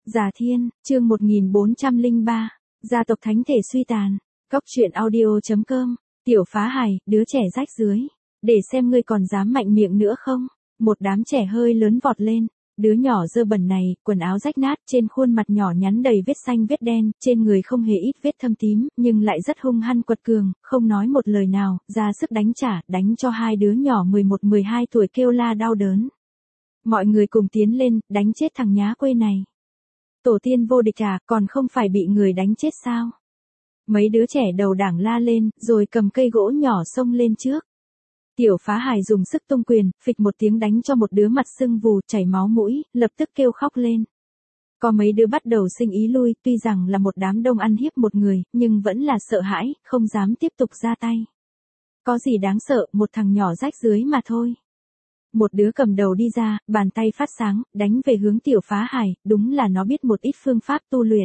Già Thiên, chương 1403, gia tộc thánh thể suy tàn. Cóc truyện audio.com, Tiểu Phá Hài, đứa trẻ rách rưới. Để xem ngươi còn dám mạnh miệng nữa không? Một đám trẻ hơi lớn vọt lên. Đứa nhỏ dơ bẩn này, quần áo rách nát, trên khuôn mặt nhỏ nhắn đầy vết xanh vết đen, trên người không hề ít vết thâm tím, nhưng lại rất hung hăng quật cường, không nói một lời nào, ra sức đánh trả, đánh cho hai đứa nhỏ 11-12 tuổi kêu la đau đớn. Mọi người cùng tiến lên, đánh chết thằng nhá quê này. Tổ tiên vô địch à, còn không phải bị người đánh chết sao? Mấy đứa trẻ đầu đảng la lên, rồi cầm cây gỗ nhỏ xông lên trước. Tiểu Phá Hài dùng sức tung quyền, phịch một tiếng đánh cho một đứa mặt sưng vù, chảy máu mũi, lập tức kêu khóc lên. Có mấy đứa bắt đầu sinh ý lui, tuy rằng là một đám đông ăn hiếp một người, nhưng vẫn là sợ hãi, không dám tiếp tục ra tay. Có gì đáng sợ, một thằng nhỏ rách rưới mà thôi. Một đứa cầm đầu đi ra, bàn tay phát sáng, đánh về hướng Tiểu Phá Hài, đúng là nó biết một ít phương pháp tu luyện.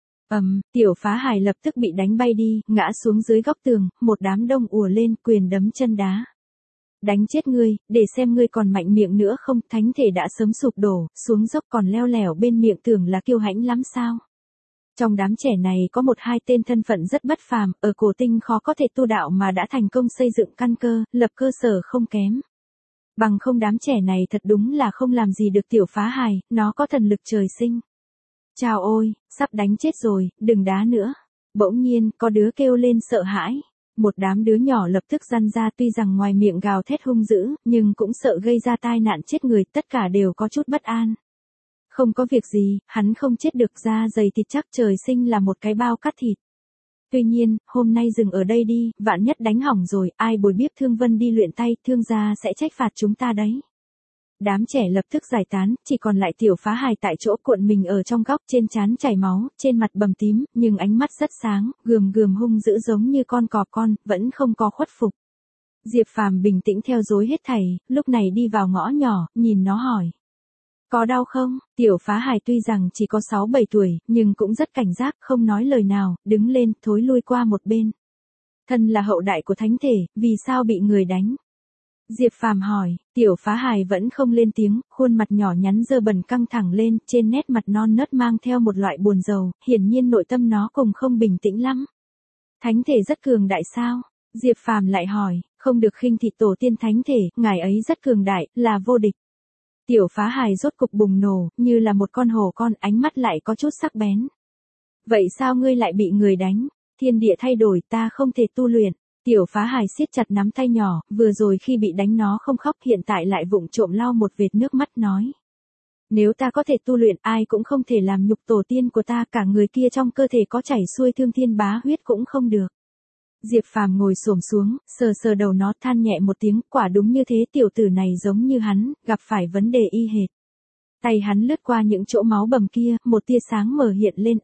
Tiểu Phá Hài lập tức bị đánh bay đi, ngã xuống dưới góc tường, một đám đông ùa lên, quyền đấm chân đá. Đánh chết ngươi, để xem ngươi còn mạnh miệng nữa không, thánh thể đã sớm sụp đổ, xuống dốc còn leo lẻo bên miệng tưởng là kiêu hãnh lắm sao. Trong đám trẻ này có một hai tên thân phận rất bất phàm, ở cổ tinh khó có thể tu đạo mà đã thành công xây dựng căn cơ, lập cơ sở không kém. Bằng không đám trẻ này thật đúng là không làm gì được Tiểu Phá Hài, nó có thần lực trời sinh. Chào ôi, sắp đánh chết rồi, đừng đá nữa. Bỗng nhiên, có đứa kêu lên sợ hãi. Một đám đứa nhỏ lập tức răn ra, tuy rằng ngoài miệng gào thét hung dữ, nhưng cũng sợ gây ra tai nạn chết người, tất cả đều có chút bất an. Không có việc gì, hắn không chết được, da dày thịt chắc, trời sinh là một cái bao cắt thịt. Tuy nhiên, hôm nay dừng ở đây đi, vạn nhất đánh hỏng rồi, ai bồi biết Thương Vân đi luyện tay, Thương gia sẽ trách phạt chúng ta đấy. Đám trẻ lập tức giải tán, chỉ còn lại Tiểu Phá Hài tại chỗ cuộn mình ở trong góc, trên trán chảy máu, trên mặt bầm tím, nhưng ánh mắt rất sáng, gườm gườm hung dữ giống như con cọp con, vẫn không có khuất phục. Diệp Phàm bình tĩnh theo dối hết thảy, lúc này đi vào ngõ nhỏ, nhìn nó hỏi. Có đau không? Tiểu Phá Hài tuy rằng chỉ có 6-7 tuổi, nhưng cũng rất cảnh giác, không nói lời nào, đứng lên, thối lui qua một bên. Thân là hậu đại của thánh thể, vì sao bị người đánh? Diệp Phàm hỏi, Tiểu Phá Hài vẫn không lên tiếng, khuôn mặt nhỏ nhắn dơ bẩn căng thẳng lên, trên nét mặt non nớt mang theo một loại buồn rầu, hiển nhiên nội tâm nó cũng không bình tĩnh lắm. Thánh thể rất cường đại sao? Diệp Phàm lại hỏi, không được khinh thị tổ tiên thánh thể, ngài ấy rất cường đại, là vô địch. Tiểu Phá Hài rốt cục bùng nổ, như là một con hổ con, ánh mắt lại có chút sắc bén. Vậy sao ngươi lại bị người đánh? Thiên địa thay đổi, ta không thể tu luyện. Tiểu Phá Hài siết chặt nắm tay nhỏ, vừa rồi khi bị đánh nó không khóc, hiện tại lại vụng trộm lau một vệt nước mắt nói. Nếu ta có thể tu luyện, ai cũng không thể làm nhục tổ tiên của ta, cả người kia trong cơ thể có chảy xuôi thương thiên bá huyết cũng không được. Diệp Phàm ngồi xổm xuống, sờ sờ đầu nó, than nhẹ một tiếng, quả đúng như thế, tiểu tử này giống như hắn, gặp phải vấn đề y hệt. Tay hắn lướt qua những chỗ máu bầm kia, một tia sáng mở hiện lên.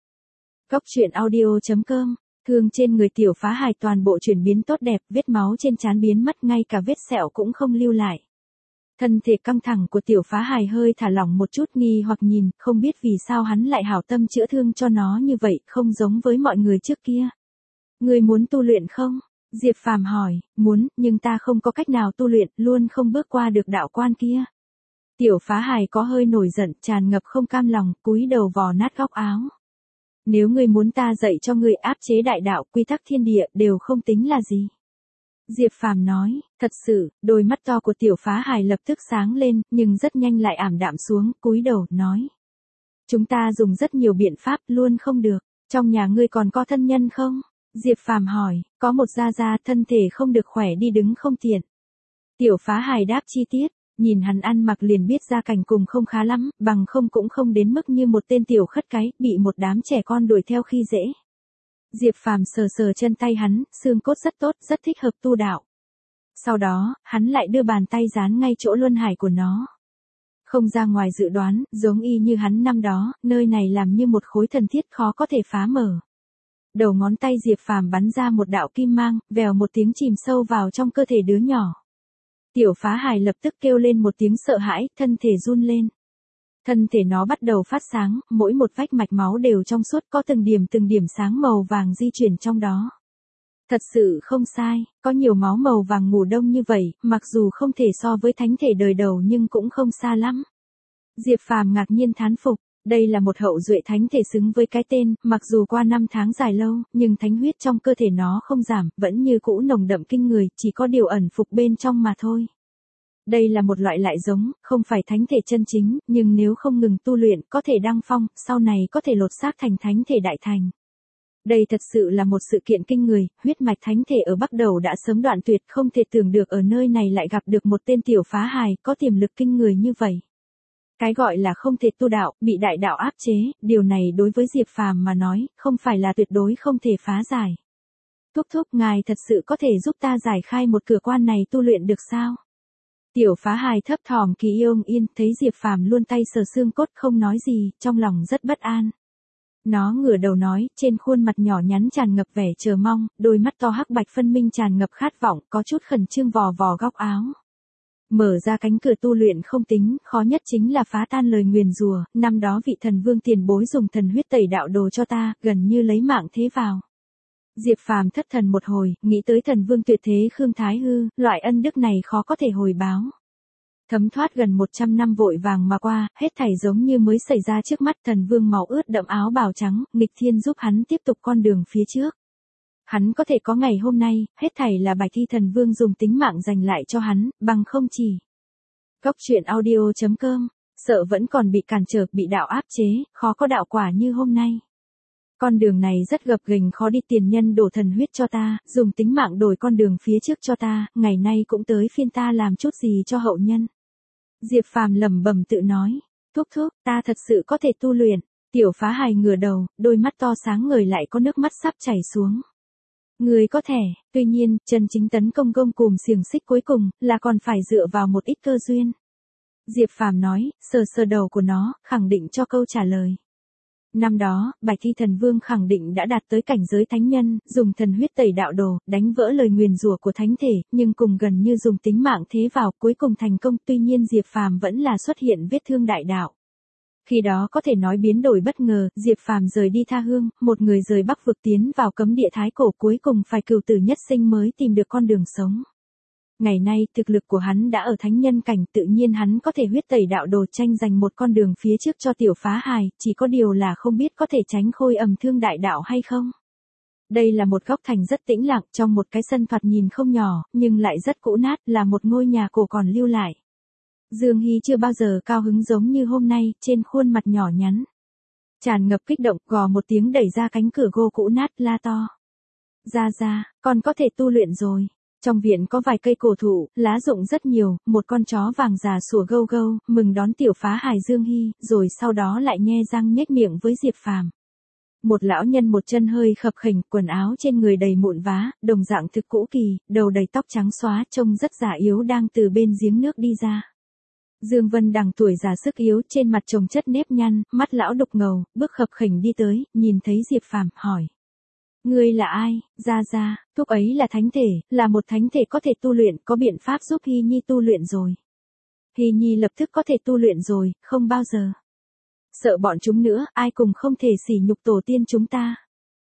Cóc truyện audio.com. Thương trên người Tiểu Phá Hài toàn bộ chuyển biến tốt đẹp, vết máu trên trán biến mất, ngay cả vết sẹo cũng không lưu lại. Thân thể căng thẳng của Tiểu Phá Hài hơi thả lỏng một chút, nghi hoặc nhìn, không biết vì sao hắn lại hảo tâm chữa thương cho nó như vậy, không giống với mọi người trước kia. Ngươi muốn tu luyện không? Diệp Phàm hỏi, muốn, nhưng ta không có cách nào tu luyện, luôn không bước qua được đạo quan kia. Tiểu Phá Hài có hơi nổi giận, tràn ngập không cam lòng, cúi đầu vò nát góc áo. Nếu ngươi muốn ta dạy cho ngươi áp chế đại đạo, quy tắc thiên địa, đều không tính là gì. Diệp Phàm nói, thật sự, đôi mắt to của Tiểu Phá Hài lập tức sáng lên, nhưng rất nhanh lại ảm đạm xuống, cúi đầu, nói. Chúng ta dùng rất nhiều biện pháp, luôn không được. Trong nhà ngươi còn có thân nhân không? Diệp Phàm hỏi, có một gia thân thể không được khỏe, đi đứng không tiện. Tiểu Phá Hài đáp chi tiết. Nhìn hắn ăn mặc liền biết gia cảnh cùng không khá lắm, bằng không cũng không đến mức như một tên tiểu khất cái, bị một đám trẻ con đuổi theo khi dễ. Diệp Phàm sờ sờ chân tay hắn, xương cốt rất tốt, rất thích hợp tu đạo. Sau đó, hắn lại đưa bàn tay dán ngay chỗ luân hải của nó. Không ra ngoài dự đoán, giống y như hắn năm đó, nơi này làm như một khối thần thiết khó có thể phá mở. Đầu ngón tay Diệp Phàm bắn ra một đạo kim mang, vèo một tiếng chìm sâu vào trong cơ thể đứa nhỏ. Tiểu Phá Hài lập tức kêu lên một tiếng sợ hãi, thân thể run lên. Thân thể nó bắt đầu phát sáng, mỗi một vách mạch máu đều trong suốt, có từng điểm sáng màu vàng di chuyển trong đó. Thật sự không sai, có nhiều máu màu vàng ngủ đông như vậy, mặc dù không thể so với thánh thể đời đầu nhưng cũng không xa lắm. Diệp Phàm ngạc nhiên thán phục, Đây là một hậu duệ thánh thể xứng với cái tên, mặc dù qua năm tháng dài lâu, nhưng thánh huyết trong cơ thể nó không giảm, vẫn như cũ nồng đậm kinh người, chỉ có điều ẩn phục bên trong mà thôi. Đây là một loại lại giống, không phải thánh thể chân chính, nhưng nếu không ngừng tu luyện, có thể đăng phong, sau này có thể lột xác thành thánh thể đại thành. Đây thật sự là một sự kiện kinh người, huyết mạch thánh thể ở Bắc Đầu đã sớm đoạn tuyệt, không thể tưởng được ở nơi này lại gặp được một tên tiểu phá hài, có tiềm lực kinh người như vậy. Cái gọi là không thể tu đạo, bị đại đạo áp chế, điều này đối với Diệp Phàm mà nói, không phải là tuyệt đối không thể phá giải. Thúc thúc, ngài thật sự có thể giúp ta giải khai một cửa quan này tu luyện được sao? Tiểu phá hài thấp thỏm kỳ yêu yên, thấy Diệp Phàm luôn tay sờ xương cốt không nói gì, trong lòng rất bất an. Nó ngửa đầu nói, trên khuôn mặt nhỏ nhắn tràn ngập vẻ chờ mong, đôi mắt to hắc bạch phân minh tràn ngập khát vọng, có chút khẩn trương vò vò góc áo. Mở ra cánh cửa tu luyện không tính, khó nhất chính là phá tan lời nguyền rủa, năm đó vị thần vương tiền bối dùng thần huyết tẩy đạo đồ cho ta, gần như lấy mạng thế vào. Diệp Phàm thất thần một hồi, nghĩ tới thần vương tuyệt thế Khương Thái Hư, loại ân đức này khó có thể hồi báo. Thấm thoát gần 100 năm vội vàng mà qua, hết thảy giống như mới xảy ra trước mắt, thần vương màu ướt đậm áo bào trắng, nghịch thiên giúp hắn tiếp tục con đường phía trước. Hắn có thể có ngày hôm nay, hết thảy là Bạch Thi thần vương dùng tính mạng dành lại cho hắn, bằng không chỉ. Góc truyện audio.com, sợ vẫn còn bị cản trở, bị đạo áp chế, khó có đạo quả như hôm nay. Con đường này rất gập ghềnh khó đi, tiền nhân đổ thần huyết cho ta, dùng tính mạng đổi con đường phía trước cho ta, ngày nay cũng tới phiên ta làm chút gì cho hậu nhân. Diệp Phàm lẩm bẩm tự nói, thúc thúc, ta thật sự có thể tu luyện. Tiểu phá hài ngửa đầu, đôi mắt to sáng ngời lại có nước mắt sắp chảy xuống. Người có thể, tuy nhiên, chân chính tấn công gông cùm xiềng xích cuối cùng, là còn phải dựa vào một ít cơ duyên. Diệp Phàm nói, sờ sờ đầu của nó, khẳng định cho câu trả lời. Năm đó, Bạch Thi thần vương khẳng định đã đạt tới cảnh giới thánh nhân, dùng thần huyết tẩy đạo đồ, đánh vỡ lời nguyền rủa của thánh thể, nhưng cùng gần như dùng tính mạng thế vào, cuối cùng thành công, tuy nhiên Diệp Phàm vẫn là xuất hiện vết thương đại đạo. Khi đó có thể nói biến đổi bất ngờ, Diệp Phàm rời đi tha hương, một người rời Bắc vực tiến vào cấm địa thái cổ, cuối cùng phải cửu tử nhất sinh mới tìm được con đường sống. Ngày nay, thực lực của hắn đã ở thánh nhân cảnh, tự nhiên hắn có thể huyết tẩy đạo đồ tranh giành một con đường phía trước cho tiểu phá hài, chỉ có điều là không biết có thể tránh khôi ẩm thương đại đạo hay không. Đây là một góc thành rất tĩnh lặng, trong một cái sân thoạt nhìn không nhỏ, nhưng lại rất cũ nát, là một ngôi nhà cổ còn lưu lại. Dương Hy chưa bao giờ cao hứng giống như hôm nay, trên khuôn mặt nhỏ nhắn. Tràn ngập kích động, gò một tiếng đẩy ra cánh cửa gỗ cũ nát, la to. Ra, con có thể tu luyện rồi. Trong viện có vài cây cổ thụ, lá rụng rất nhiều, một con chó vàng già sủa gâu gâu, mừng đón tiểu phá hài Dương Hy, rồi sau đó lại nhe răng nhếch miệng với Diệp Phàm. Một lão nhân một chân hơi khập khểnh, quần áo trên người đầy mụn vá, đồng dạng thực cũ kỳ, đầu đầy tóc trắng xóa, trông rất già yếu đang từ bên giếng nước đi ra. Dương Vân Đằng tuổi già sức yếu, trên mặt chồng chất nếp nhăn, mắt lão đục ngầu, bước khập khểnh đi tới, nhìn thấy Diệp Phàm, hỏi. Ngươi là ai? Ra, thúc ấy là thánh thể, là một thánh thể có thể tu luyện, có biện pháp giúp Hy Nhi tu luyện rồi. Hy Nhi lập tức có thể tu luyện rồi, không bao giờ. Sợ bọn chúng nữa, ai cùng không thể sỉ nhục tổ tiên chúng ta.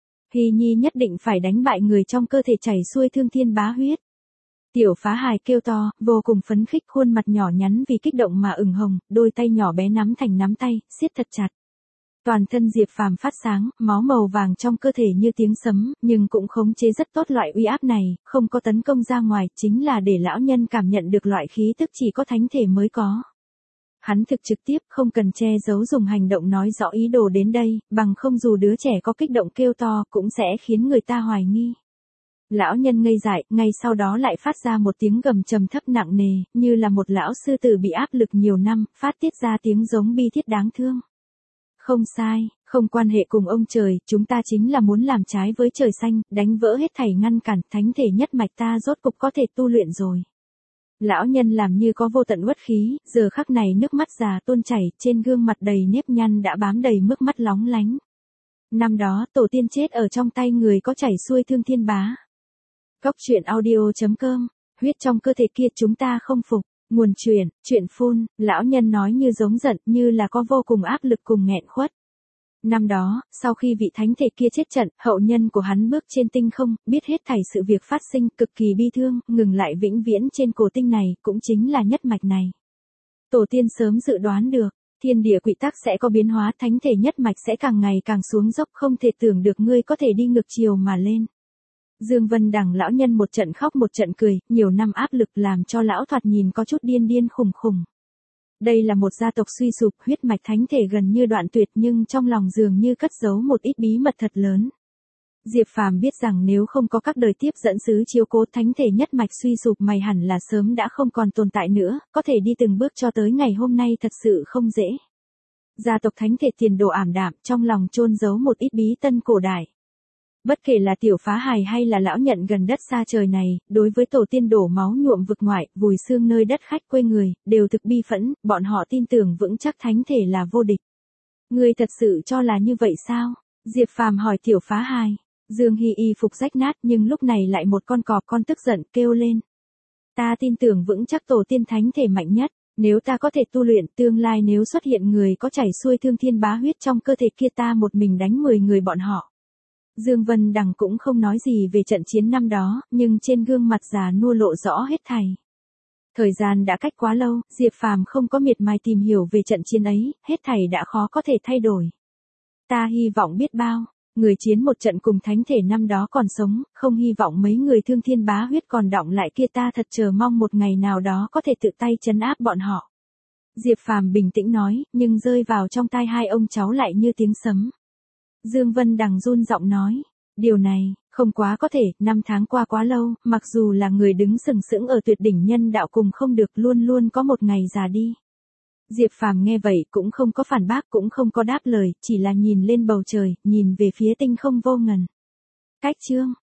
Hy Nhi nhất định phải đánh bại người trong cơ thể chảy xuôi thương thiên bá huyết. Tiểu phá hài kêu to, vô cùng phấn khích, khuôn mặt nhỏ nhắn vì kích động mà ửng hồng, đôi tay nhỏ bé nắm thành nắm tay, siết thật chặt. Toàn thân Diệp Phàm phát sáng, máu màu vàng trong cơ thể như tiếng sấm, nhưng cũng khống chế rất tốt loại uy áp này, không có tấn công ra ngoài, chính là để lão nhân cảm nhận được loại khí tức chỉ có thánh thể mới có. Hắn thực trực tiếp, không cần che giấu, dùng hành động nói rõ ý đồ đến đây, bằng không dù đứa trẻ có kích động kêu to, cũng sẽ khiến người ta hoài nghi. Lão nhân ngây dại, ngay sau đó lại phát ra một tiếng gầm trầm thấp nặng nề, như là một lão sư tử bị áp lực nhiều năm, phát tiết ra tiếng giống bi thiết đáng thương. Không sai, không quan hệ cùng ông trời, chúng ta chính là muốn làm trái với trời xanh, đánh vỡ hết thảy ngăn cản, thánh thể nhất mạch ta rốt cục có thể tu luyện rồi. Lão nhân làm như có vô tận uất khí, giờ khắc này nước mắt già tuôn chảy, trên gương mặt đầy nếp nhăn đã bám đầy mức mắt lóng lánh. Năm đó, tổ tiên chết ở trong tay người có chảy xuôi thương thiên bá. Góc truyện audio.com, huyết trong cơ thể kia chúng ta không phục. Nguồn chuyện phun, lão nhân nói như giống giận, như là có vô cùng áp lực cùng nghẹn khuất. Năm đó, sau khi vị thánh thể kia chết trận, hậu nhân của hắn bước trên tinh không, biết hết thảy sự việc phát sinh, cực kỳ bi thương, ngừng lại vĩnh viễn trên cổ tinh này, cũng chính là nhất mạch này. Tổ tiên sớm dự đoán được, Thiên địa quy tắc sẽ có biến hóa, thánh thể nhất mạch sẽ càng ngày càng xuống dốc, không thể tưởng được ngươi có thể đi ngược chiều mà lên. Dương Vân Đằng lão nhân một trận khóc một trận cười, nhiều năm áp lực làm cho lão thoạt nhìn có chút điên điên khùng khùng. Đây là một gia tộc suy sụp, huyết mạch thánh thể gần như đoạn tuyệt, nhưng trong lòng dường như cất giấu một ít bí mật thật lớn. Diệp Phàm biết rằng nếu không có các đời tiếp dẫn sứ chiếu cố, thánh thể nhất mạch suy sụp mày hẳn là sớm đã không còn tồn tại nữa, có thể đi từng bước cho tới ngày hôm nay thật sự không dễ. Gia tộc thánh thể tiền đồ ảm đạm, trong lòng chôn giấu một ít bí tân cổ đại. Bất kể là Tiểu Phá Hài hay là lão nhận gần đất xa trời này, đối với tổ tiên đổ máu nhuộm vực ngoại, vùi xương nơi đất khách quê người, đều thực bi phẫn, bọn họ tin tưởng vững chắc thánh thể là vô địch. Ngươi thật sự cho là như vậy sao? Diệp Phàm hỏi Tiểu Phá Hài. Dương Hy y phục rách nát, nhưng lúc này lại một con cọp con tức giận kêu lên. Ta tin tưởng vững chắc tổ tiên thánh thể mạnh nhất, nếu ta có thể tu luyện, tương lai nếu xuất hiện người có chảy xuôi thương thiên bá huyết trong cơ thể kia, ta một mình đánh 10 người bọn họ. Dương Vân Đằng cũng không nói gì về trận chiến năm đó, nhưng trên gương mặt già nua lộ rõ hết thảy. Thời gian đã cách quá lâu, Diệp Phàm không có miệt mài tìm hiểu về trận chiến ấy, hết thảy đã khó có thể thay đổi. Ta hy vọng biết bao, người chiến một trận cùng thánh thể năm đó còn sống, không hy vọng mấy người thương thiên bá huyết còn đọng lại kia, ta thật chờ mong một ngày nào đó có thể tự tay trấn áp bọn họ. Diệp Phàm bình tĩnh nói, nhưng rơi vào trong tai hai ông cháu lại như tiếng sấm. Dương Vân Đằng run giọng nói, điều này, không quá có thể, 5 tháng qua quá lâu, mặc dù là người đứng sừng sững ở tuyệt đỉnh nhân đạo cùng không được, luôn luôn có một ngày già đi. Diệp Phàm nghe vậy cũng không có phản bác, cũng không có đáp lời, chỉ là nhìn lên bầu trời, nhìn về phía tinh không vô ngần. Cách chương